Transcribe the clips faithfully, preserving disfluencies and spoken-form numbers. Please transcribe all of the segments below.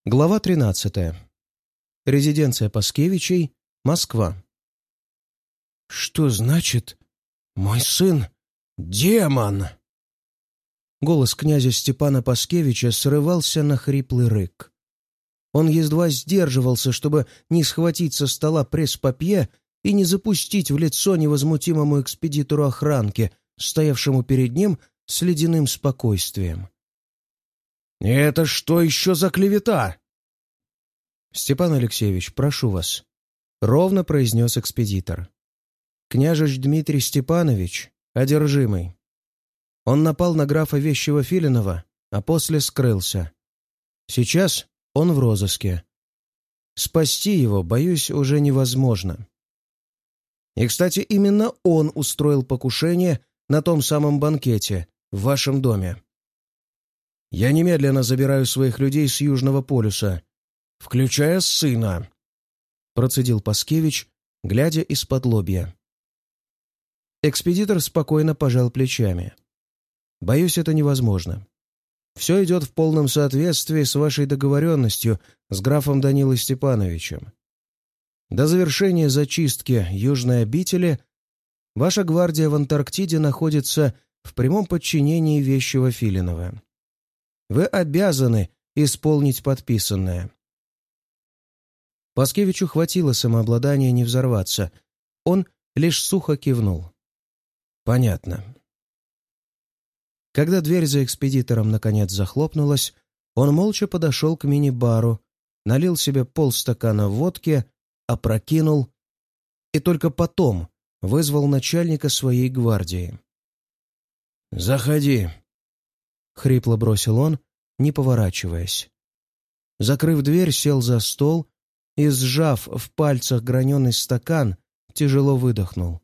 Глава тринадцатая. Резиденция Паскевичей, Москва. «Что значит «мой сын — демон»?» Голос князя Степана Паскевича срывался на хриплый рык. Он едва сдерживался, чтобы не схватить со стола пресс-папье и не запустить в лицо невозмутимому экспедитору охранки, стоявшему перед ним с ледяным спокойствием. «Это что еще за клевета?» «Степан Алексеевич, прошу вас», — ровно произнес экспедитор. «Княжич Дмитрий Степанович одержимый. Он напал на графа Вещева-Филинова, а после скрылся. Сейчас он в розыске. Спасти его, боюсь, уже невозможно. И, кстати, именно он устроил покушение на том самом банкете в вашем доме. Я немедленно забираю своих людей с Южного полюса, включая сына», — процедил Паскевич, глядя из-под лобья. Экспедитор спокойно пожал плечами. «Боюсь, это невозможно. Все идет в полном соответствии с вашей договоренностью с графом Данилой Степановичем. До завершения зачистки Южной обители ваша гвардия в Антарктиде находится в прямом подчинении Вещева-Филинова. Вы обязаны исполнить подписанное». Паскевичу хватило самообладания не взорваться. Он лишь сухо кивнул. «Понятно». Когда дверь за экспедитором наконец захлопнулась, он молча подошел к мини-бару, налил себе полстакана водки, опрокинул и только потом вызвал начальника своей гвардии. «Заходи», — хрипло бросил он, не поворачиваясь. Закрыв дверь, сел за стол и, сжав в пальцах граненый стакан, тяжело выдохнул.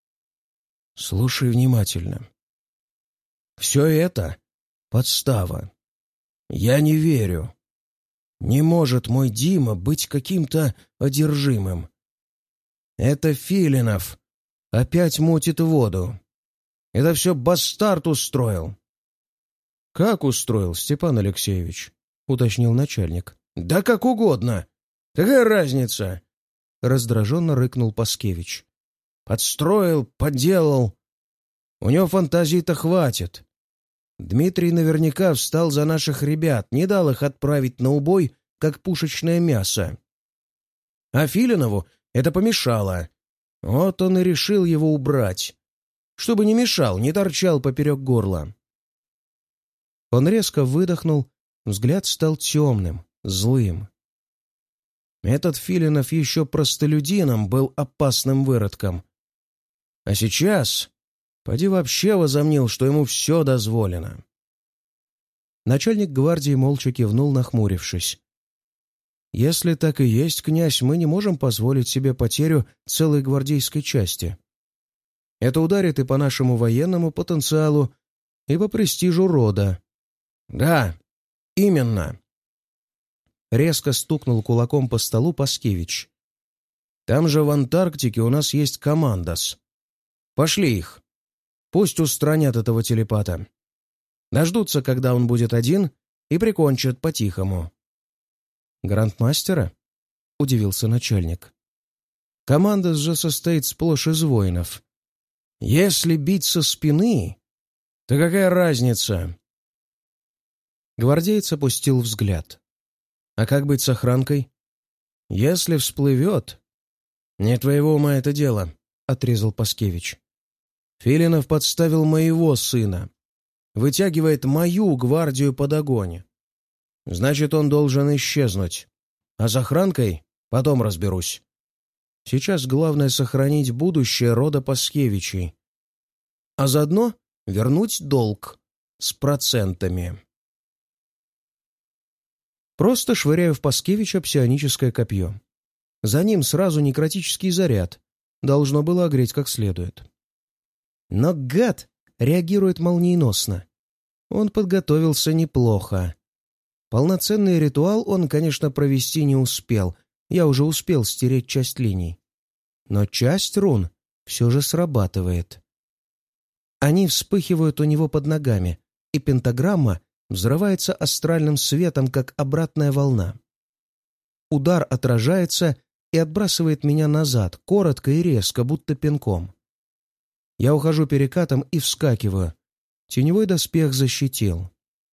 «Слушай внимательно. Все это — подстава. Я не верю. Не может мой Дима быть каким-то одержимым. Это Филинов опять мутит воду. Это все бастард устроил». «Как устроил, Степан Алексеевич?» — уточнил начальник. «Да как угодно. Какая разница?» — раздраженно рыкнул Паскевич. «Подстроил, подделал. У него фантазии-то хватит. Дмитрий наверняка встал за наших ребят, не дал их отправить на убой, как пушечное мясо. А Филинову это помешало. Вот он и решил его убрать, чтобы не мешал, не торчал поперек горла». Он резко выдохнул, взгляд стал темным, злым. Этот Филинов еще простолюдином был опасным выродком. А сейчас, поди вообще возомнил, что ему все дозволено. Начальник гвардии молча кивнул, нахмурившись. «Если так и есть, князь, мы не можем позволить себе потерю целой гвардейской части. Это ударит и по нашему военному потенциалу, и по престижу рода». «Да, именно», — резко стукнул кулаком по столу Паскевич. «Там же в Антарктике у нас есть командос. Пошли их. Пусть устранят этого телепата. Дождутся, когда он будет один, и прикончат по-тихому». «Грандмастера?» — удивился начальник. «Командос же состоит сплошь из воинов. Если бить со спины, то какая разница?» Гвардеец опустил взгляд. «А как быть с охранкой?» «Если всплывет...» «Не твоего ума это дело», — отрезал Паскевич. «Филинов подставил моего сына. Вытягивает мою гвардию под огонь. Значит, он должен исчезнуть. А с охранкой потом разберусь. Сейчас главное сохранить будущее рода Паскевичей. А заодно вернуть долг с процентами». Просто швыряю в Паскевича псионическое копье. За ним сразу некротический заряд. Должно было огреть как следует. Но гад реагирует молниеносно. Он подготовился неплохо. Полноценный ритуал он, конечно, провести не успел. Я уже успел стереть часть линий. Но часть рун все же срабатывает. Они вспыхивают у него под ногами, и пентаграмма взрывается астральным светом, как обратная волна. Удар отражается и отбрасывает меня назад, коротко и резко, будто пинком. Я ухожу перекатом и вскакиваю. Теневой доспех защитил.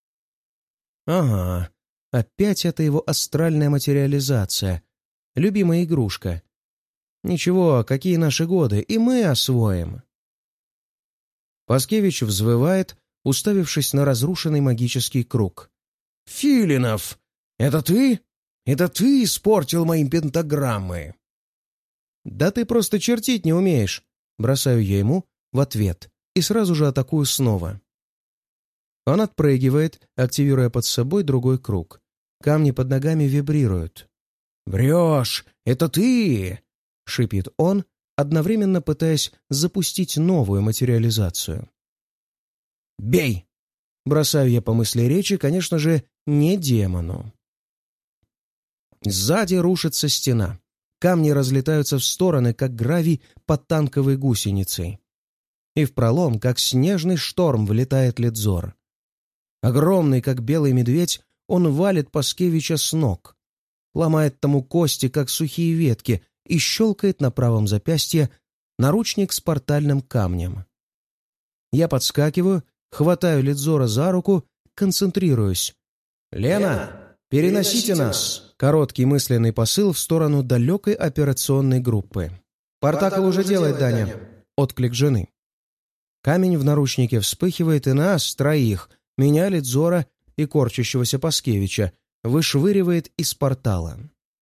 Ага, опять это его астральная материализация. Любимая игрушка. Ничего, какие наши годы, и мы освоим. Паскевич взвывает, уставившись на разрушенный магический круг. «Филинов! Это ты? Это ты испортил мои пентаграммы!» «Да ты просто чертить не умеешь!» Бросаю я ему в ответ и сразу же атакую снова. Он отпрыгивает, активируя под собой другой круг. Камни под ногами вибрируют. «Врешь! Это ты!» — шипит он, одновременно пытаясь запустить новую материализацию. «Бей!» — бросаю я по мысли речи, конечно же, не демону. Сзади рушится стена. Камни разлетаются в стороны, как гравий под танковой гусеницей. И в пролом, как снежный шторм, влетает Лидзор. Огромный, как белый медведь, он валит Паскевича с ног, ломает тому кости, как сухие ветки, и щелкает на правом запястье наручник с портальным камнем. Я подскакиваю, хватаю Лидзора за руку, концентрируюсь. «Лена, переносите нас!» Короткий мысленный посыл в сторону далекой операционной группы. «Партакл уже делает, Даня!» Отклик жены. Камень в наручнике вспыхивает, и нас, троих, меня, Лидзора и корчащегося Паскевича, вышвыривает из портала.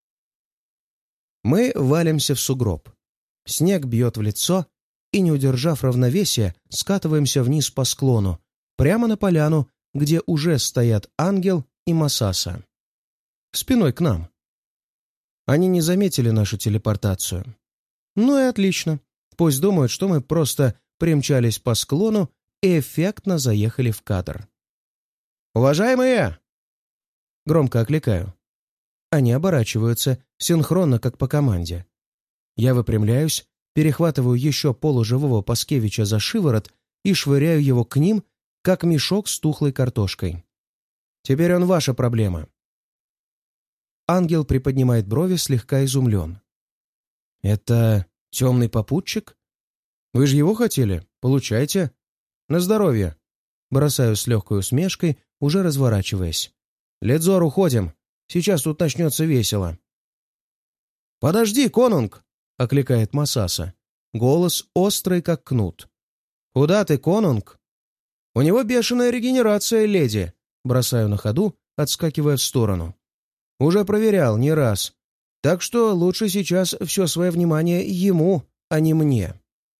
Мы валимся в сугроб. Снег бьет в лицо, и, не удержав равновесия, скатываемся вниз по склону, прямо на поляну, где уже стоят Ангел и Масаса. Спиной к нам. Они не заметили нашу телепортацию. Ну и отлично. Пусть думают, что мы просто примчались по склону и эффектно заехали в кадр. «Уважаемые!» Громко окликаю. Они оборачиваются, синхронно, как по команде. Я выпрямляюсь, перехватываю еще полуживого Паскевича за шиворот и швыряю его к ним, как мешок с тухлой картошкой. «Теперь он ваша проблема». Ангел приподнимает брови, слегка изумлен. «Это темный попутчик? Вы же его хотели? Получайте. На здоровье!» Бросаю с легкой усмешкой, уже разворачиваясь. «Лидзор, уходим! Сейчас тут начнется весело!» «Подожди, конунг!» — окликает Масаса. Голос острый, как кнут. «Куда ты, конунг?» «У него бешеная регенерация, леди!» Бросаю на ходу, отскакивая в сторону. «Уже проверял не раз. Так что лучше сейчас все свое внимание ему, а не мне».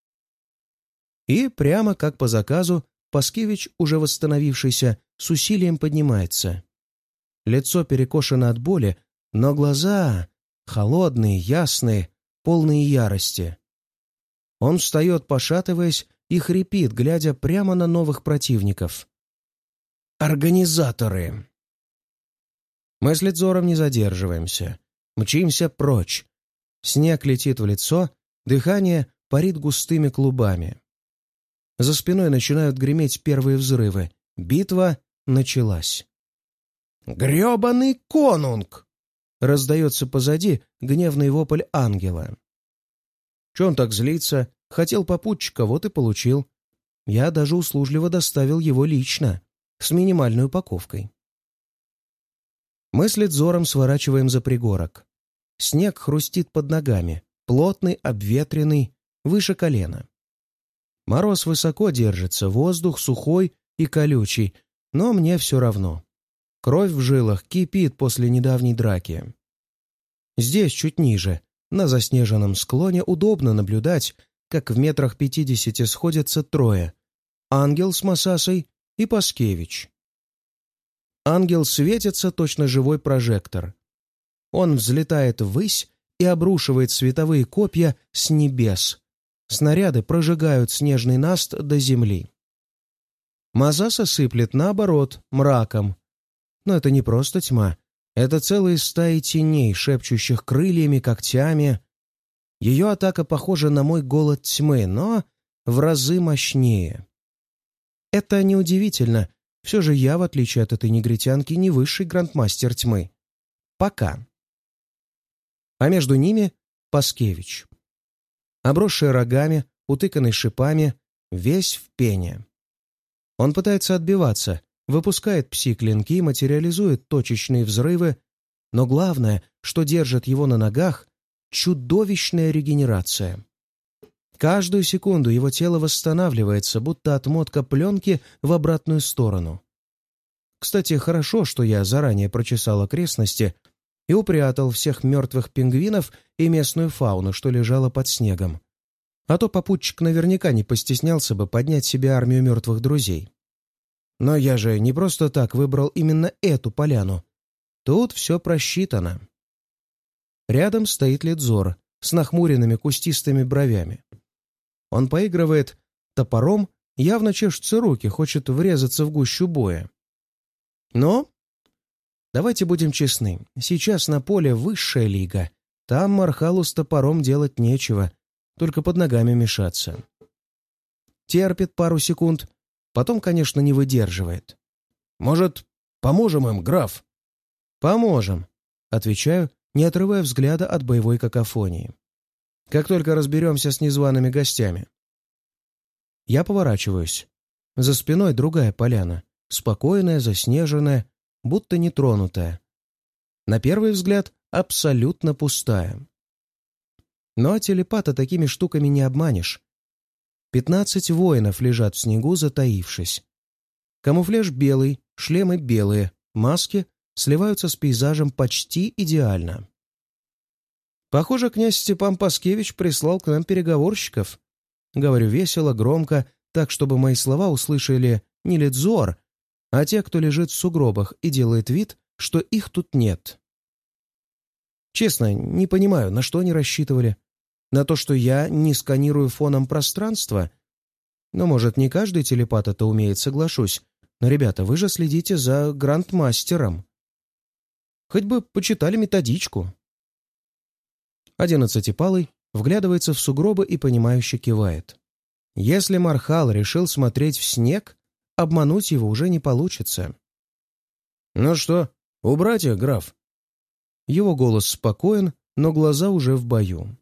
И прямо как по заказу, Паскевич, уже восстановившийся, с усилием поднимается. Лицо перекошено от боли, но глаза холодные, ясные, полные ярости. Он встает, пошатываясь, и хрипит, глядя прямо на новых противников. «Организаторы!» Мы с Лидзором не задерживаемся. Мчимся прочь. Снег летит в лицо, дыхание парит густыми клубами. За спиной начинают греметь первые взрывы. Битва началась. «Гребаный конунг!» Раздается позади гневный вопль ангела. Че он так злится? Хотел попутчика, вот и получил. Я даже услужливо доставил его лично, с минимальной упаковкой. Мы с Лидзором сворачиваем за пригорок. Снег хрустит под ногами, плотный, обветренный, выше колена. Мороз высоко держится, воздух сухой и колючий, но мне все равно. Кровь в жилах кипит после недавней драки. Здесь, чуть ниже, на заснеженном склоне, удобно наблюдать, как в метрах пятидесяти сходятся трое — Ангел с Масасой и Паскевич. Ангел светится, точно живой прожектор. Он взлетает ввысь и обрушивает световые копья с небес. Снаряды прожигают снежный наст до земли. Масаса сыплет наоборот, мраком. Но это не просто тьма. Это целые стаи теней, шепчущих крыльями, когтями. Ее атака похожа на мой голод тьмы, но в разы мощнее. Это неудивительно. Все же я, в отличие от этой негритянки, не высший грандмастер тьмы. Пока. а между ними — Паскевич. Обросший рогами, утыканный шипами, весь в пене. Он пытается отбиваться, выпускает пси-клинки, материализует точечные взрывы, но главное, что держит его на ногах — чудовищная регенерация. Каждую секунду его тело восстанавливается, будто отмотка пленки в обратную сторону. Кстати, хорошо, что я заранее прочесал окрестности и упрятал всех мертвых пингвинов и местную фауну, что лежала под снегом. А то попутчик наверняка не постеснялся бы поднять себе армию мертвых друзей. Но я же не просто так выбрал именно эту поляну. Тут все просчитано. Рядом стоит Ледзор с нахмуренными кустистыми бровями. Он поигрывает топором, явно чешутся руки, хочет врезаться в гущу боя. Но, давайте будем честны, сейчас на поле высшая лига. Там Мархалу с топором делать нечего, только под ногами мешаться. Терпит пару секунд, потом, конечно, не выдерживает. «Может, поможем им, граф?» «Поможем», — отвечаю, не отрывая взгляда от боевой какофонии. «Как только разберемся с незваными гостями». Я поворачиваюсь. За спиной другая поляна, спокойная, заснеженная, будто нетронутая. На первый взгляд, абсолютно пустая. Но телепата такими штуками не обманешь. Пятнадцать воинов лежат в снегу, затаившись. Камуфляж белый, шлемы белые, маски сливаются с пейзажем почти идеально. Похоже, князь Степан Паскевич прислал к нам переговорщиков. Говорю весело, громко, так, чтобы мои слова услышали не Ледзор, а те, кто лежит в сугробах и делает вид, что их тут нет. Честно, не понимаю, на что они рассчитывали. На то, что я не сканирую фоном пространства? Ну, может, не каждый телепат это умеет, соглашусь. Но, ребята, вы же следите за грандмастером. Хоть бы почитали методичку. Одиннадцатипалый вглядывается в сугробы и понимающе кивает. Если Мархал решил смотреть в снег, обмануть его уже не получится. «Ну что, убрать их, граф?» Его голос спокоен, но глаза уже в бою.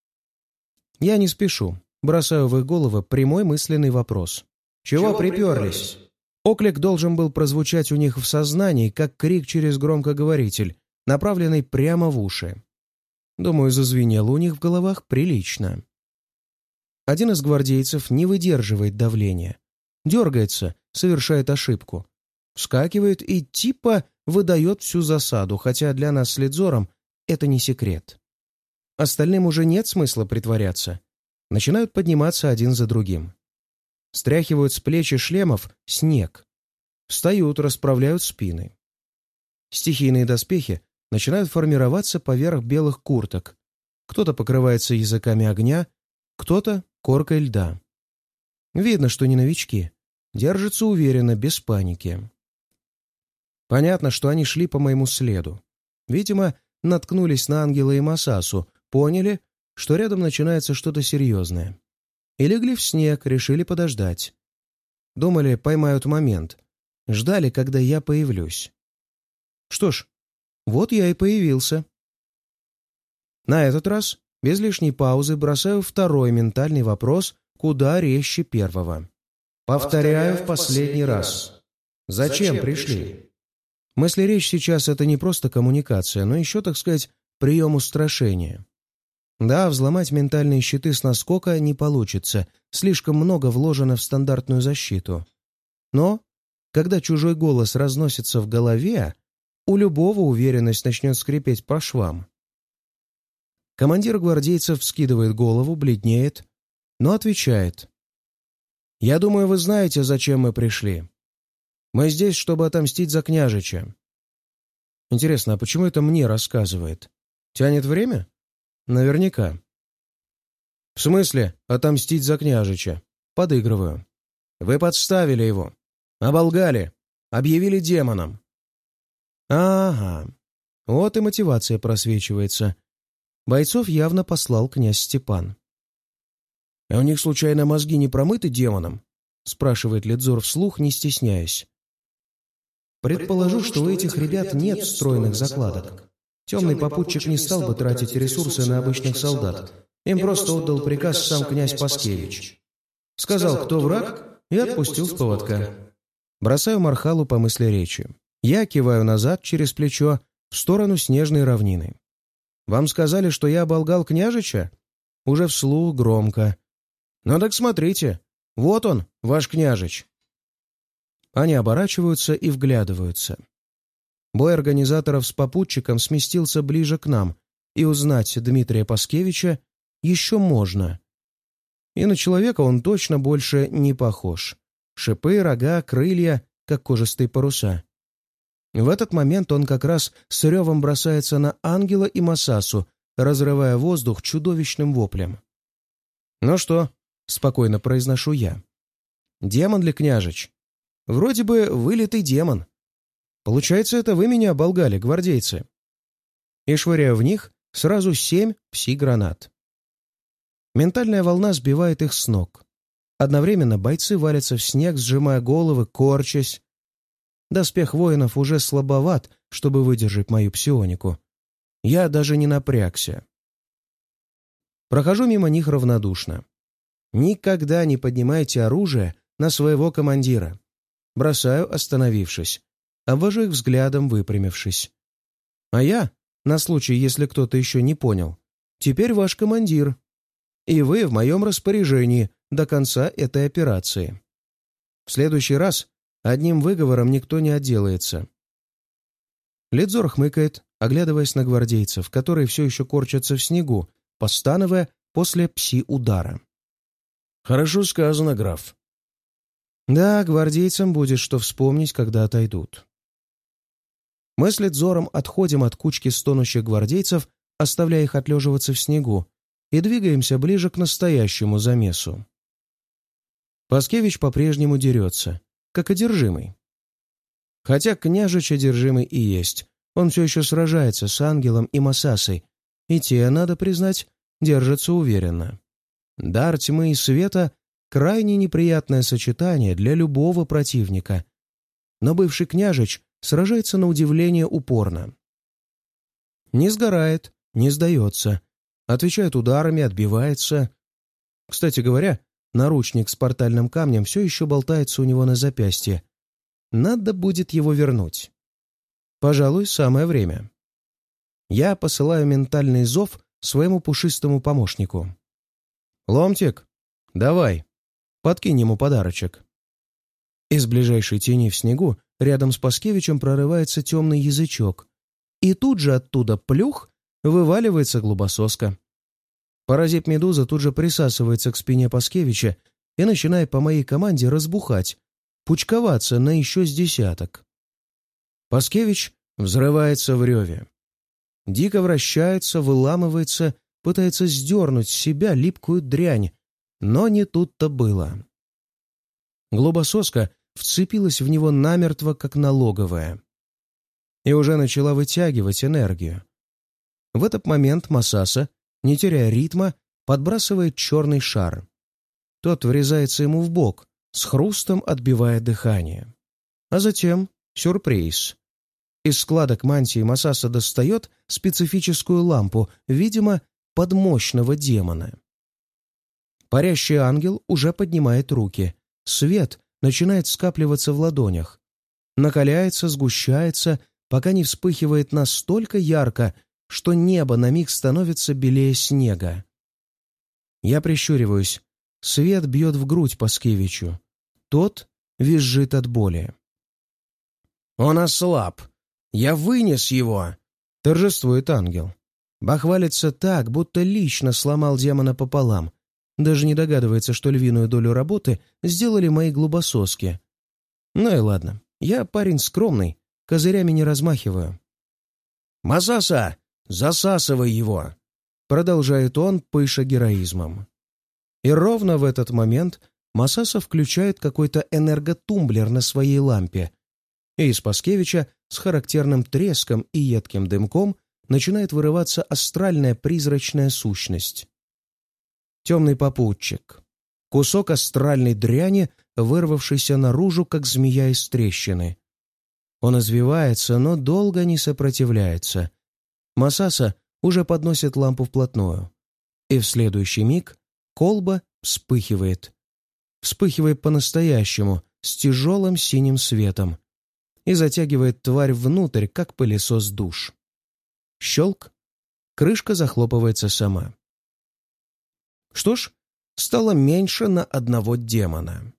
Я не спешу, бросаю в их головы прямой мысленный вопрос. «Чего, Чего приперлись?» приперлись? Оклик должен был прозвучать у них в сознании, как крик через громкоговоритель, направленный прямо в уши. Думаю, зазвенело у них в головах прилично. Один из гвардейцев не выдерживает давления. Дергается, совершает ошибку. Вскакивает и типа выдает всю засаду, хотя для нас с Ледзором это не секрет. Остальным уже нет смысла притворяться. Начинают подниматься один за другим. Стряхивают с плеч и шлемов снег. Встают, расправляют спины. Стихийные доспехи начинают формироваться поверх белых курток. Кто-то покрывается языками огня, кто-то коркой льда. Видно, что не новички. Держатся уверенно, без паники. Понятно, что они шли по моему следу. Видимо, наткнулись на Ангела и Масасу, поняли, что рядом начинается что-то серьезное. И легли в снег, решили подождать. Думали, поймают момент. Ждали, когда я появлюсь. Что ж, вот я и появился. На этот раз, без лишней паузы, бросаю второй ментальный вопрос, куда резче первого. Повторяю в последний раз. Зачем пришли? Мысли речь сейчас — это не просто коммуникация, но еще, так сказать, прием устрашения. Да, взломать ментальные щиты с наскока не получится, слишком много вложено в стандартную защиту. Но, когда чужой голос разносится в голове, у любого уверенность начнет скрипеть по швам. Командир гвардейцев вскидывает голову, бледнеет, но отвечает. «Я думаю, вы знаете, зачем мы пришли. Мы здесь, чтобы отомстить за княжича». Интересно, а почему это мне рассказывает? Тянет время? Наверняка. «В смысле отомстить за княжича?» Подыгрываю. «Вы подставили его. Оболгали. Объявили демоном». Ага. Вот и мотивация просвечивается. Бойцов явно послал князь Степан. «А у них, случайно, мозги не промыты демоном?» Спрашивает Ледзор вслух, не стесняясь. «Предположу, что у этих ребят нет встроенных закладок. Темный попутчик не стал бы тратить ресурсы на обычных солдат. Им просто отдал приказ сам князь Паскевич. Сказал, кто враг, и отпустил с поводка. Бросаю Мархалу по мысли речи. Я киваю назад через плечо в сторону снежной равнины. «Вам сказали, что я оболгал княжича?» Уже вслух громко. «Ну так смотрите, вот он, ваш княжич». Они оборачиваются и вглядываются. Бой организаторов с попутчиком сместился ближе к нам, и узнать Дмитрия Паскевича еще можно. И на человека он точно больше не похож. Шипы, рога, крылья, как кожистые паруса. В этот момент он как раз с ревом бросается на Ангела и Масасу, разрывая воздух чудовищным воплем. «Ну что?» — спокойно произношу я. «Демон ли княжич? Вроде бы вылитый демон. Получается, это вы меня оболгали, гвардейцы?» И швыряю в них сразу семь пси-гранат. Ментальная волна сбивает их с ног. Одновременно бойцы валятся в снег, сжимая головы, корчась. Доспех воинов уже слабоват, чтобы выдержать мою псионику. Я даже не напрягся. Прохожу мимо них равнодушно. Никогда не поднимайте оружие на своего командира. Бросаю, остановившись. Обвожу их взглядом, выпрямившись. А я, на случай, если кто-то еще не понял, теперь ваш командир. И вы в моем распоряжении до конца этой операции. В следующий раз одним выговором никто не отделается. Лидзор хмыкает, оглядываясь на гвардейцев, которые все еще корчатся в снегу, постановая после пси-удара. «Хорошо сказано, граф». Да, гвардейцам будет что вспомнить, когда отойдут. Мы с Лидзором отходим от кучки стонущих гвардейцев, оставляя их отлеживаться в снегу, и двигаемся ближе к настоящему замесу. Паскевич по-прежнему дерется, как одержимый. Хотя княжич одержимый и есть, он все еще сражается с Ангелом и Масасой, и те, надо признать, держатся уверенно. Дар тьмы и света — крайне неприятное сочетание для любого противника, но бывший княжич сражается на удивление упорно. Не сгорает, не сдается, отвечает ударами, отбивается. Кстати говоря, наручник с портальным камнем все еще болтается у него на запястье. Надо будет его вернуть. Пожалуй, самое время. Я посылаю ментальный зов своему пушистому помощнику. «Ломтик, давай, подкинь ему подарочек». Из ближайшей тени в снегу рядом с Паскевичем прорывается темный язычок, и тут же оттуда плюх вываливается глубососка. Паразит-медуза тут же присасывается к спине Паскевича и начинает по моей команде разбухать, пучковаться на еще с десяток. Паскевич взрывается в реве. Дико вращается, выламывается, пытается сдернуть с себя липкую дрянь, но не тут-то было. Глубососка вцепилась в него намертво, как налоговая, и уже начала вытягивать энергию. В этот момент Масаса, не теряя ритма, подбрасывает черный шар. Тот врезается ему в бок, с хрустом отбивая дыхание. А затем сюрприз. Из складок мантии Масаса достает специфическую лампу, видимо, под мощного демона. Парящий ангел уже поднимает руки. Свет начинает скапливаться в ладонях. Накаляется, сгущается, пока не вспыхивает настолько ярко, что небо на миг становится белее снега. Я прищуриваюсь. Свет бьет в грудь Паскевичу. Тот визжит от боли. «Он ослаб! Я вынес его!» — торжествует ангел. Бахвалится так, будто лично сломал демона пополам. Даже не догадывается, что львиную долю работы сделали мои глубососки. Ну и ладно, я парень скромный, козырями не размахиваю. «Масаса, засасывай его!» — продолжает он, пыша героизмом. И ровно в этот момент Масаса включает какой-то энерготумблер на своей лампе, и из Паскевича с характерным треском и едким дымком начинает вырываться астральная призрачная сущность. Темный попутчик. Кусок астральной дряни, вырвавшийся наружу, как змея из трещины. Он извивается, но долго не сопротивляется. Масаса уже подносит лампу вплотную, и в следующий миг колба вспыхивает. Вспыхивает по-настоящему, с тяжелым синим светом, и затягивает тварь внутрь, как пылесос душ. Щелк. Крышка захлопывается сама. Что ж, стало меньше на одного демона.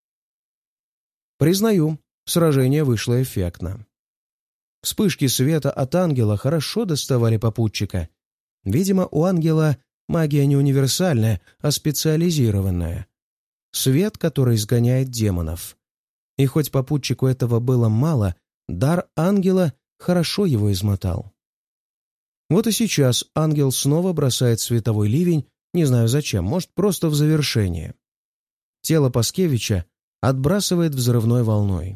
Признаю, сражение вышло эффектно. Вспышки света от ангела хорошо доставали попутчика. Видимо, у ангела магия не универсальная, а специализированная. Свет, который изгоняет демонов. И хоть попутчику этого было мало, дар ангела хорошо его измотал. Вот и сейчас ангел снова бросает световой ливень, не знаю зачем, может, просто в завершение. Тело Паскевича отбрасывает взрывной волной.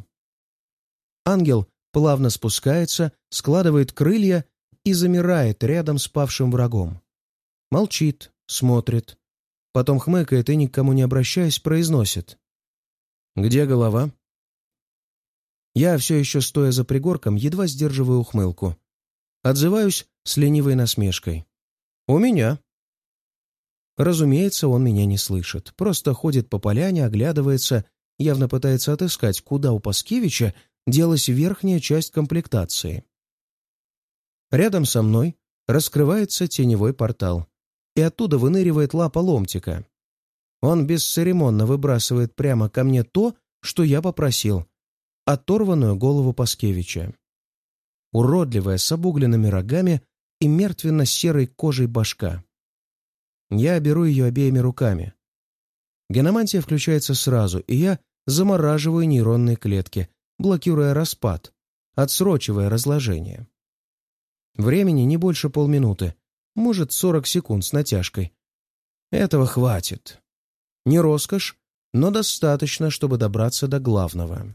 Ангел плавно спускается, складывает крылья и замирает рядом с павшим врагом. Молчит, смотрит, потом хмыкает и, никому не обращаясь, произносит: «Где голова?» Я, все еще стоя за пригорком, едва сдерживаю ухмылку. Отзываюсь с ленивой насмешкой: «У меня». Разумеется, он меня не слышит, просто ходит по поляне, оглядывается, явно пытается отыскать, куда у Паскевича делась верхняя часть комплектации. Рядом со мной раскрывается теневой портал, и оттуда выныривает лапа ломтика. Он бесцеремонно выбрасывает прямо ко мне то, что я попросил — оторванную голову Паскевича. Уродливая, с обугленными рогами и мертвенно-серой кожей башка. Я беру ее обеими руками. Геномантия включается сразу, и я замораживаю нейронные клетки, блокируя распад, отсрочивая разложение. Времени не больше полминуты, может, сорок секунд с натяжкой. Этого хватит. Не роскошь, но достаточно, чтобы добраться до главного.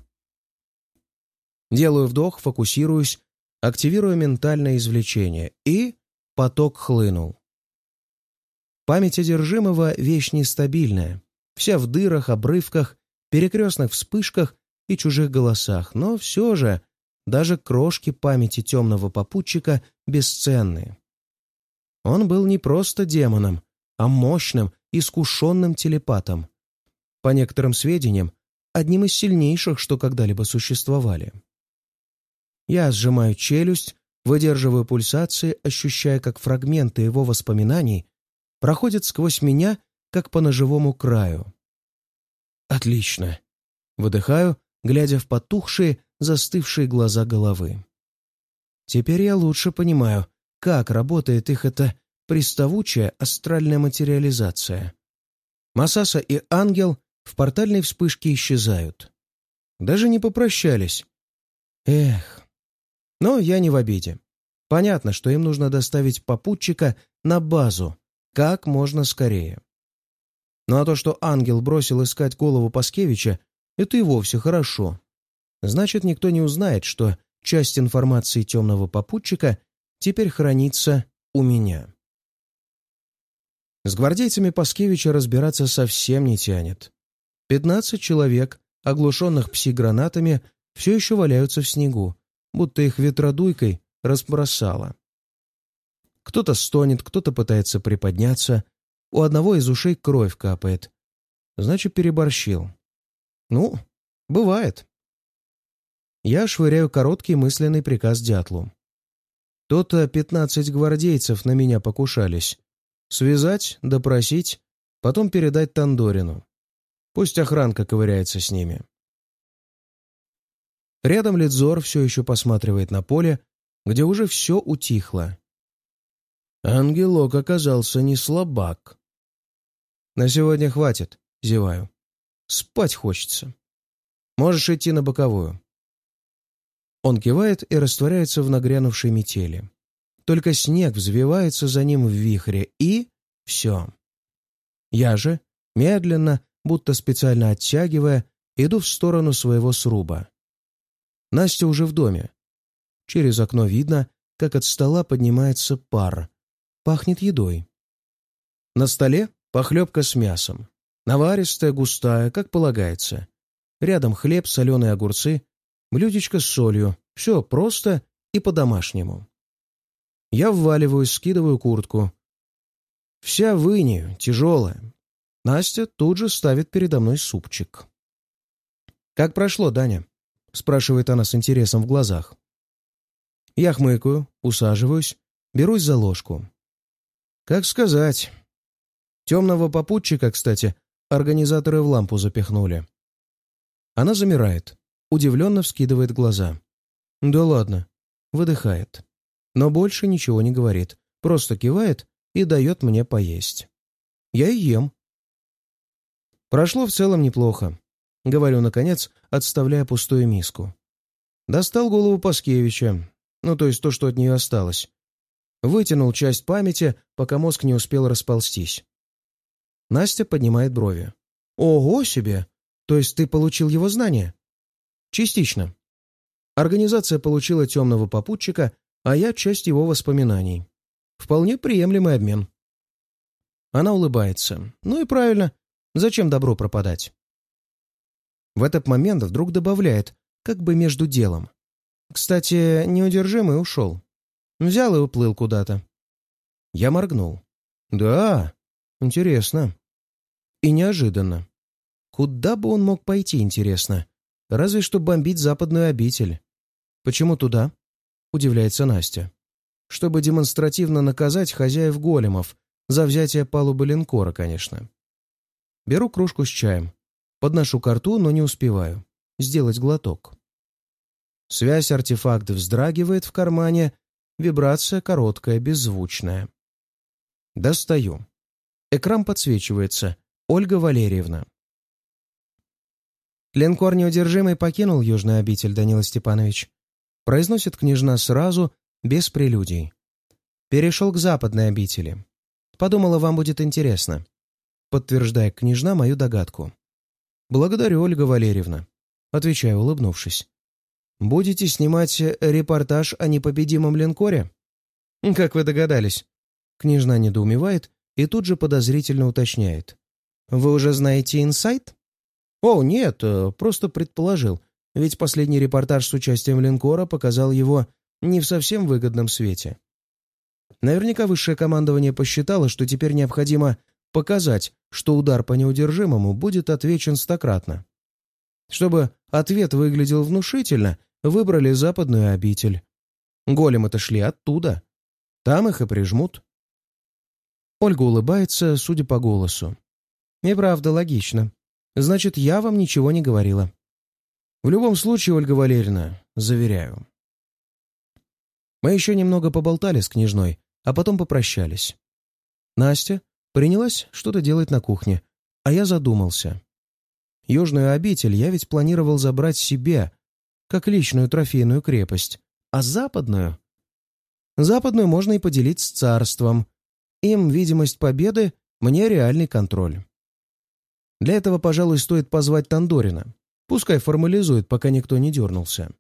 Делаю вдох, фокусируюсь, активирую ментальное извлечение, и поток хлынул. Память одержимого — вещь нестабильная, вся в дырах, обрывках, перекрестных вспышках и чужих голосах, но все же даже крошки памяти темного попутчика бесценны. Он был не просто демоном, а мощным, искушенным телепатом. По некоторым сведениям, одним из сильнейших, что когда-либо существовали. Я сжимаю челюсть, выдерживаю пульсации, ощущая, как фрагменты его воспоминаний проходят сквозь меня, как по ножевому краю. Отлично. Выдыхаю, глядя в потухшие, застывшие глаза головы. Теперь я лучше понимаю, как работает их эта приставучая астральная материализация. Масаса и ангел в портальной вспышке исчезают. Даже не попрощались. Эх. Но я не в обиде. Понятно, что им нужно доставить попутчика на базу как можно скорее. Ну а то, что ангел бросил искать голову Паскевича, это и вовсе хорошо. Значит, никто не узнает, что часть информации темного попутчика теперь хранится у меня. С гвардейцами Паскевича разбираться совсем не тянет. Пятнадцать человек, оглушенных пси-гранатами, все еще валяются в снегу, будто их ветродуйкой разбросало. Кто-то стонет, кто-то пытается приподняться, у одного из ушей кровь капает. Значит, переборщил. Ну, бывает. Я швыряю короткий мысленный приказ дятлу. То-то пятнадцать гвардейцев на меня покушались. Связать, допросить, потом передать Тандорину. Пусть охранка ковыряется с ними. Рядом Лидзор все еще посматривает на поле, где уже все утихло. Ангелок оказался не слабак. На сегодня хватит, зеваю. Спать хочется. Можешь идти на боковую. Он кивает и растворяется в нагрянувшей метели. Только снег взвивается за ним в вихре, и все. Я же, медленно, будто специально оттягивая, иду в сторону своего сруба. Настя уже в доме. Через окно видно, как от стола поднимается пар. Пахнет едой. На столе похлебка с мясом. Наваристая, густая, как полагается. Рядом хлеб, соленые огурцы, блюдечко с солью. Все просто и по-домашнему. Я вваливаюсь, скидываю куртку. Вся в инею, тяжелая. Настя тут же ставит передо мной супчик. «Как прошло, Даня?» — спрашивает она с интересом в глазах. Я хмыкаю, усаживаюсь, берусь за ложку. Как сказать. Темного попутчика, кстати, организаторы в лампу запихнули. Она замирает, удивленно вскидывает глаза. Да ладно, выдыхает. Но больше ничего не говорит, просто кивает и дает мне поесть. Я и ем. Прошло в целом неплохо. Говорю, наконец, отставляя пустую миску. Достал голову Паскевича, ну то есть то, что от нее осталось. Вытянул часть памяти, пока мозг не успел расползтись. Настя поднимает брови. «Ого себе! То есть ты получил его знания?» «Частично. Организация получила темного попутчика, а я часть его воспоминаний. Вполне приемлемый обмен». Она улыбается. «Ну и правильно. Зачем добро пропадать?» В этот момент вдруг добавляет, как бы между делом. «Кстати, неудержимый ушел. Взял и уплыл куда-то». Я моргнул. «Да, интересно. И неожиданно. Куда бы он мог пойти, интересно? Разве что бомбить западную обитель». «Почему туда?» — удивляется Настя. «Чтобы демонстративно наказать хозяев големов за взятие палубы линкора, конечно». Беру кружку с чаем. Подношу ко рту, но не успеваю. Сделать глоток. Связь артефакта вздрагивает в кармане. Вибрация короткая, беззвучная. Достаю. Экран подсвечивается. Ольга Валерьевна. «Линкор неудержимый покинул южную обитель, Данила Степанович», произносит княжна сразу, без прелюдий. «Перешел к западной обители. Подумала, вам будет интересно», подтверждая княжна мою догадку. «Благодарю, Ольга Валерьевна», отвечаю, улыбнувшись. «Будете снимать репортаж о непобедимом линкоре?» «Как вы догадались?» Княжна недоумевает и тут же подозрительно уточняет. «Вы уже знаете инсайт?» «О, нет, просто предположил, ведь последний репортаж с участием линкора показал его не в совсем выгодном свете. Наверняка высшее командование посчитало, что теперь необходимо показать, что удар по неудержимому будет отвечен стократно. Чтобы ответ выглядел внушительно, выбрали западную обитель. Големы-то шли оттуда. Там их и прижмут». Ольга улыбается, судя по голосу. «И правда, логично. Значит, я вам ничего не говорила». «В любом случае, Ольга Валерьевна, заверяю». Мы еще немного поболтали с княжной, а потом попрощались. Настя принялась что-то делать на кухне, а я задумался. Южную обитель я ведь планировал забрать себе, как личную трофейную крепость, а западную? Западную можно и поделить с царством. Им видимость победы, мне реальный контроль. Для этого, пожалуй, стоит позвать Тандорина. Пускай формализует, пока никто не дернулся.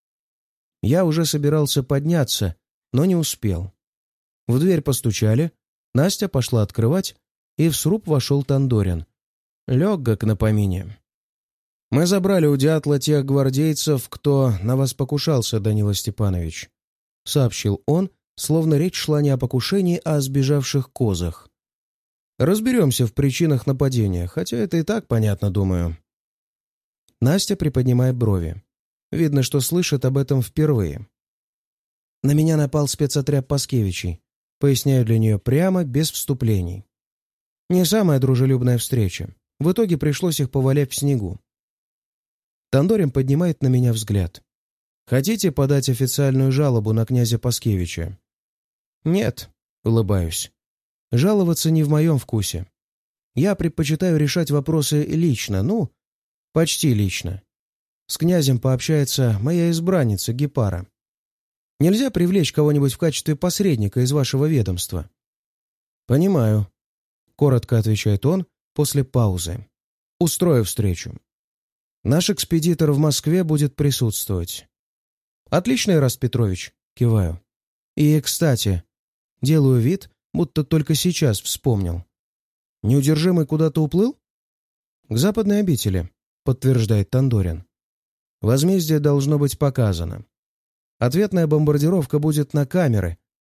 Я уже собирался подняться, но не успел. В дверь постучали, Настя пошла открывать, и в сруб вошел Тандорин. Легок на помине. «Мы забрали у дятла тех гвардейцев, кто на вас покушался, Данила Степанович», — сообщил он, словно речь шла не о покушении, а о сбежавших козах. «Разберемся в причинах нападения, хотя это и так понятно, думаю». Настя приподнимает брови. Видно, что слышит об этом впервые. «На меня напал спецотряд Паскевичей», — поясняю для нее прямо, без вступлений. Не самая дружелюбная встреча. В итоге пришлось их повалять в снегу. Тандорин поднимает на меня взгляд. «Хотите подать официальную жалобу на князя Паскевича?» «Нет», — улыбаюсь. «Жаловаться не в моем вкусе. Я предпочитаю решать вопросы лично, ну, почти лично. С князем пообщается моя избранница Гепара. Нельзя привлечь кого-нибудь в качестве посредника из вашего ведомства?» «Понимаю», — коротко отвечает он после паузы. «Устрою встречу. Наш экспедитор в Москве будет присутствовать». «Отлично, Ираст Петрович», — киваю. «И, кстати, делаю вид, будто только сейчас вспомнил. Неудержимый куда-то уплыл?» «К западной обители», — подтверждает Тандорин. «Возмездие должно быть показано. Ответная бомбардировка будет на камеры,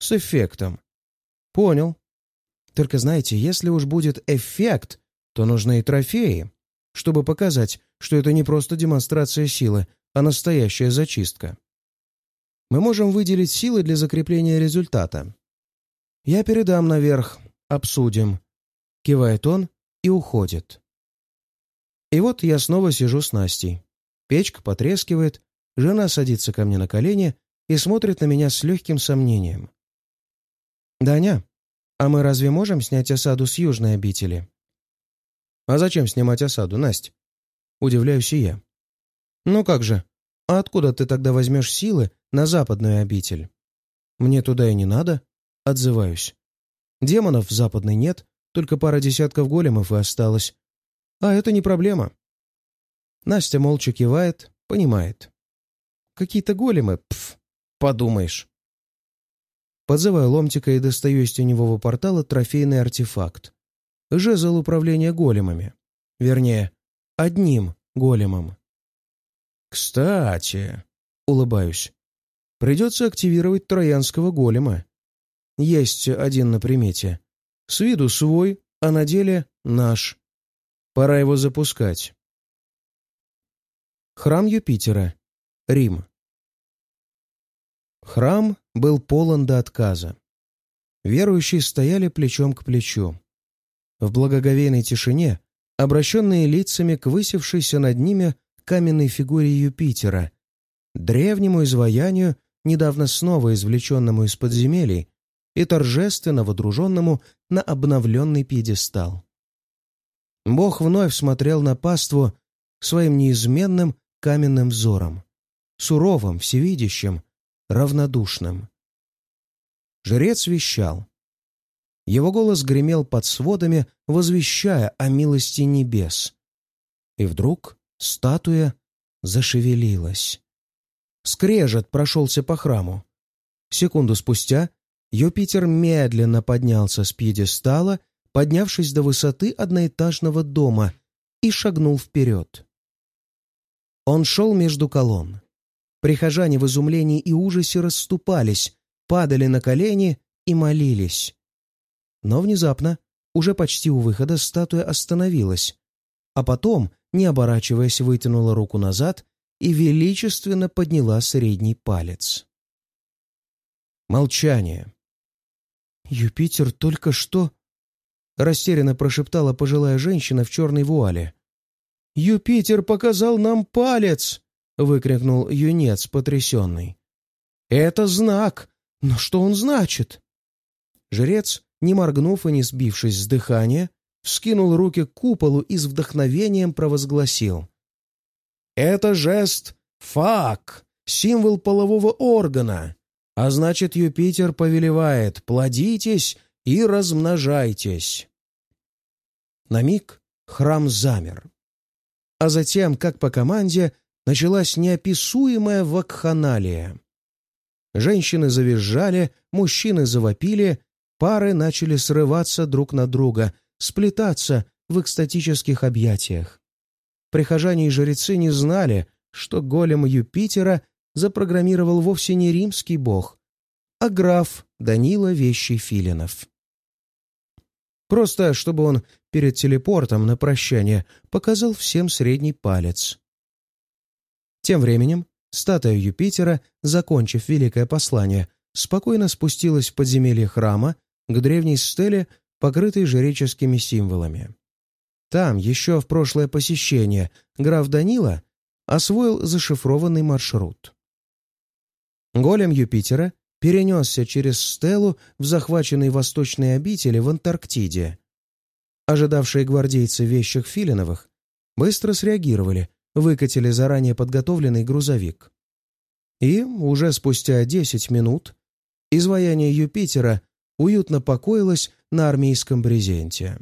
С эффектом. Понял. Только знаете, если уж будет эффект, то нужны и трофеи, чтобы показать, что это не просто демонстрация силы, а настоящая зачистка. Мы можем выделить силы для закрепления результата. Я передам наверх, обсудим. Кивает он и уходит. И вот я снова сижу с Настей. Печка потрескивает, жена садится ко мне на колени и смотрит на меня с легким сомнением. «Даня, а мы разве можем снять осаду с южной обители?» «А зачем снимать осаду, Насть?» Удивляюсь и я. «Ну как же, а откуда ты тогда возьмешь силы на западную обитель?» «Мне туда и не надо», — отзываюсь. «Демонов в западной нет, только пара десятков големов и осталось. А это не проблема». Настя молча кивает, понимает. «Какие-то големы? Пф, подумаешь». Подзываю Ломтика и достаю из теневого портала трофейный артефакт. Жезл управления големами. Вернее, одним големом. «Кстати», — улыбаюсь, — «придется активировать троянского голема. Есть один на примете. С виду свой, а на деле наш. Пора его запускать». Храм Юпитера. Рим. Храм был полон до отказа. Верующие стояли плечом к плечу. В благоговейной тишине, обращенные лицами к высевшейся над ними каменной фигуре Юпитера, древнему изваянию, недавно снова извлеченному из подземелий и торжественно водруженному на обновленный пьедестал. Бог вновь смотрел на паству своим неизменным каменным взором, суровым, всевидящим, равнодушным. Жрец вещал. Его голос гремел под сводами, возвещая о милости небес. И вдруг статуя зашевелилась. Скрежет прошелся по храму. Секунду спустя Юпитер медленно поднялся с пьедестала, поднявшись до высоты одноэтажного дома, и шагнул вперед. Он шел между колонн. Прихожане в изумлении и ужасе расступались, падали на колени и молились. Но внезапно, уже почти у выхода, статуя остановилась, а потом, не оборачиваясь, вытянула руку назад и величественно подняла средний палец. Молчание. «Юпитер только что...» — растерянно прошептала пожилая женщина в черной вуале. «Юпитер показал нам палец!» — выкрикнул юнец, потрясенный. «Это знак! Но что он значит?» Жрец, не моргнув и не сбившись с дыхания, вскинул руки к куполу и с вдохновением провозгласил. «Это жест фак, символ полового органа, а значит, Юпитер повелевает: плодитесь и размножайтесь». На миг храм замер. А затем, как по команде, началась неописуемая вакханалия. Женщины завизжали, мужчины завопили, пары начали срываться друг на друга, сплетаться в экстатических объятиях. Прихожане и жрецы не знали, что голем Юпитера запрограммировал вовсе не римский бог, а граф Данила Вещий Филинов. Просто чтобы он перед телепортом на прощание показал всем средний палец. Тем временем статуя Юпитера, закончив великое послание, спокойно спустилась в подземелье храма к древней стеле, покрытой жреческими символами. Там, еще в прошлое посещение, граф Данила освоил зашифрованный маршрут. Голем Юпитера перенесся через стелу в захваченной восточной обители в Антарктиде. Ожидавшие гвардейцы вещих Филиновых быстро среагировали, выкатили заранее подготовленный грузовик. И уже спустя десять минут изваяние Юпитера уютно покоилось на армейском брезенте.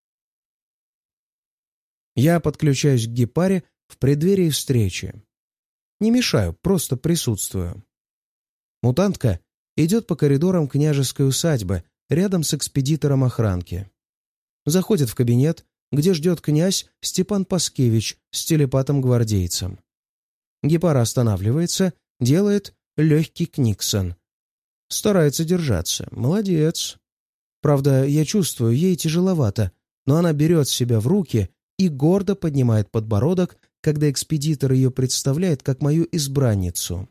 Я подключаюсь к Гепаре в преддверии встречи. Не мешаю, просто присутствую. Мутантка идет по коридорам княжеской усадьбы рядом с экспедитором охранки. Заходит в кабинет, где ждет князь Степан Паскевич с телепатом-гвардейцем. Гепара останавливается, делает легкий книксон. Старается держаться. Молодец. Правда, я чувствую, ей тяжеловато, но она берет себя в руки и гордо поднимает подбородок, когда экспедитор ее представляет как мою избранницу.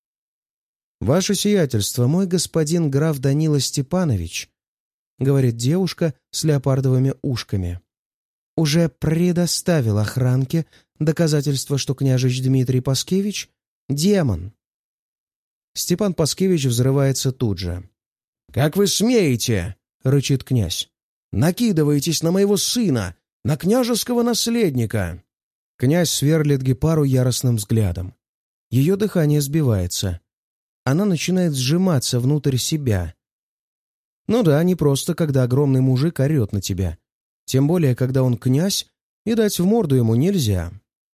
«Ваше сиятельство, мой господин граф Данила Степанович», — говорит девушка с леопардовыми ушками, «уже предоставил охранке доказательство, что княжич Дмитрий Паскевич — демон». Степан Паскевич взрывается тут же. «Как вы смеете?» — рычит князь. «Накидываетесь на моего сына, на княжеского наследника!» Князь сверлит Гепару яростным взглядом. Ее дыхание сбивается. Она начинает сжиматься внутрь себя. Ну да, не просто, когда огромный мужик орет на тебя. Тем более, когда он князь, и дать в морду ему нельзя.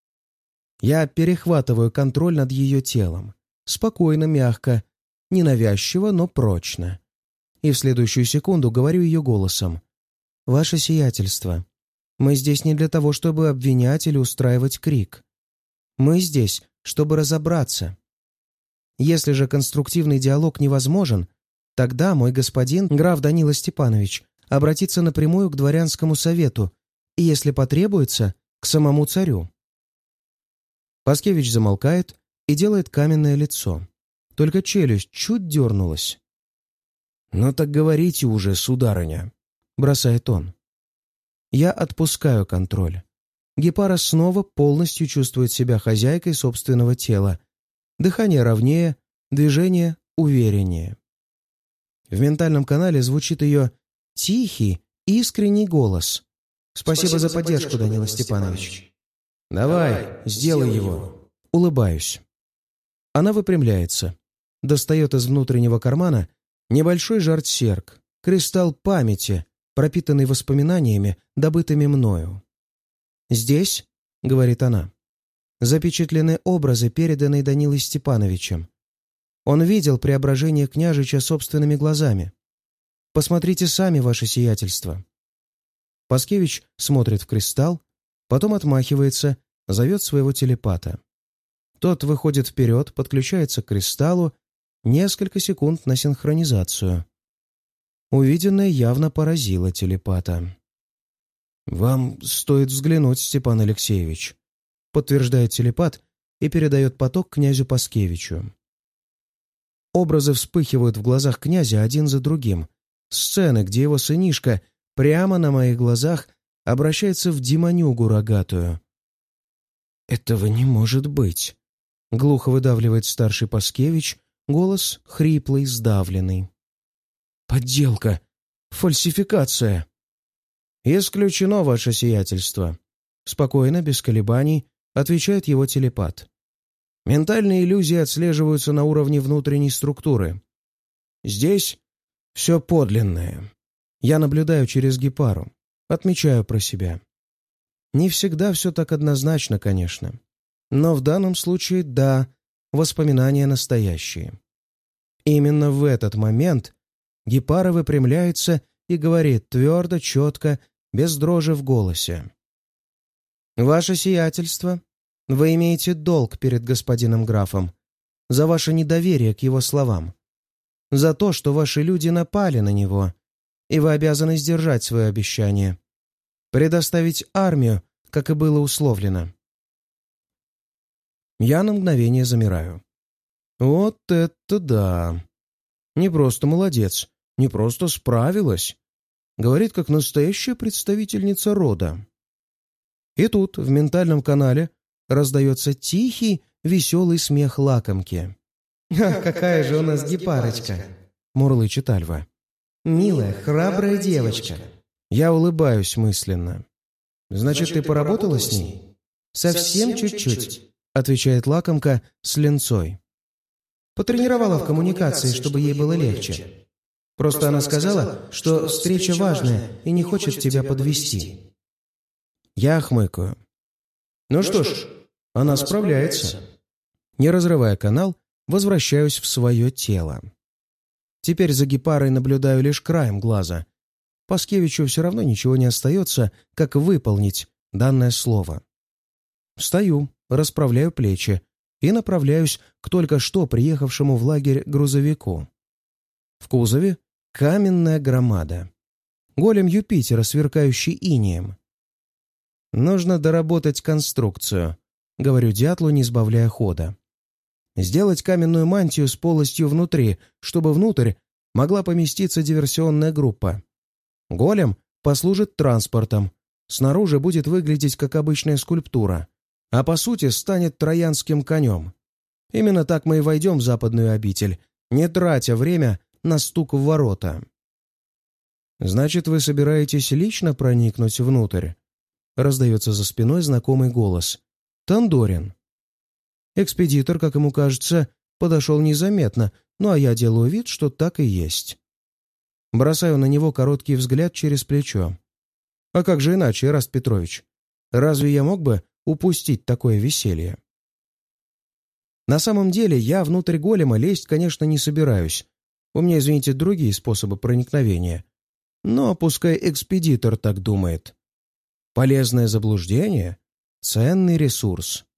Я перехватываю контроль над ее телом. Спокойно, мягко, ненавязчиво, но прочно. И в следующую секунду говорю ее голосом. «Ваше сиятельство, мы здесь не для того, чтобы обвинять или устраивать крик. Мы здесь, чтобы разобраться. Если же конструктивный диалог невозможен, тогда мой господин, граф Данила Степанович, обратится напрямую к дворянскому совету и, если потребуется, к самому царю». Паскевич замолкает и делает каменное лицо. Только челюсть чуть дернулась. «Ну так говорите уже, сударыня», — бросает он. Я отпускаю контроль. Гепара снова полностью чувствует себя хозяйкой собственного тела. Дыхание ровнее, движение увереннее. В ментальном канале звучит ее тихий, искренний голос. «Спасибо, Спасибо за поддержку, поддержку Данила Степанович. Степанович. Давай, сделай его». Улыбаюсь. Она выпрямляется, достает из внутреннего кармана небольшой жартсерк, кристалл памяти, пропитанный воспоминаниями, добытыми мною. «Здесь, — говорит она, — запечатлены образы, переданные Данилой Степановичем. Он видел преображение княжича собственными глазами. Посмотрите сами, ваше сиятельство». Паскевич смотрит в кристалл, потом отмахивается, зовет своего телепата. Тот выходит вперед, подключается к кристаллу, несколько секунд на синхронизацию. Увиденное явно поразило телепата. «Вам стоит взглянуть, Степан Алексеевич», — подтверждает телепат и передает поток князю Паскевичу. Образы вспыхивают в глазах князя один за другим. Сцены, где его сынишка прямо на моих глазах обращается в демонюгу рогатую. «Этого не может быть», — глухо выдавливает старший Паскевич, голос хриплый, сдавленный. «Подделка! Фальсификация!» «Исключено, ваше сиятельство», — спокойно, без колебаний, отвечает его телепат. «Ментальные иллюзии отслеживаются на уровне внутренней структуры. Здесь все подлинное. Я наблюдаю через Гепару, отмечаю про себя. Не всегда все так однозначно, конечно. Но в данном случае, да, воспоминания настоящие. Именно в этот момент Гепара выпрямляется и говорит твердо, четко, без дрожи в голосе. «Ваше сиятельство, вы имеете долг перед господином графом за ваше недоверие к его словам, за то, что ваши люди напали на него, и вы обязаны сдержать свое обещание, предоставить армию, как и было условлено». Я на мгновение замираю. Вот это да! Не просто молодец, не просто справилась. Говорит, как настоящая представительница рода. И тут, в ментальном канале, раздается тихий, веселый смех лакомки. «Ах, какая же у нас гепарочка!» — мурлычет Альва. «Милая, храбрая девочка!» Я улыбаюсь мысленно. «Значит, ты поработала с ней?» «Совсем чуть-чуть», — отвечает лакомка с линцой. «Потренировала в коммуникации, чтобы ей было легче. Просто она сказала, что встреча важная и не хочет тебя подвести». Я хмыкаю. «Ну что ж, она справляется». Не разрывая канал, возвращаюсь в свое тело. Теперь за Гепарой наблюдаю лишь краем глаза. Паскевичу все равно ничего не остается, как выполнить данное слово. Встаю, расправляю плечи и направляюсь к только что приехавшему в лагерь грузовику. В кузове каменная громада. Голем Юпитера, сверкающий инеем. «Нужно доработать конструкцию», — говорю дятлу, не сбавляя хода. «Сделать каменную мантию с полостью внутри, чтобы внутрь могла поместиться диверсионная группа. Голем послужит транспортом, снаружи будет выглядеть как обычная скульптура, а по сути станет троянским конем. Именно так мы и войдем в западную обитель, не тратя время на стук в ворота». «Значит, вы собираетесь лично проникнуть внутрь?» Раздается за спиной знакомый голос. «Тандорин». Экспедитор, как ему кажется, подошел незаметно, ну а я делаю вид, что так и есть. Бросаю на него короткий взгляд через плечо. А как же иначе, Эраст Петрович? Разве я мог бы упустить такое веселье? На самом деле, я внутрь голема лезть, конечно, не собираюсь. У меня, извините, другие способы проникновения. Но пускай экспедитор так думает. Полезное заблуждение — ценный ресурс.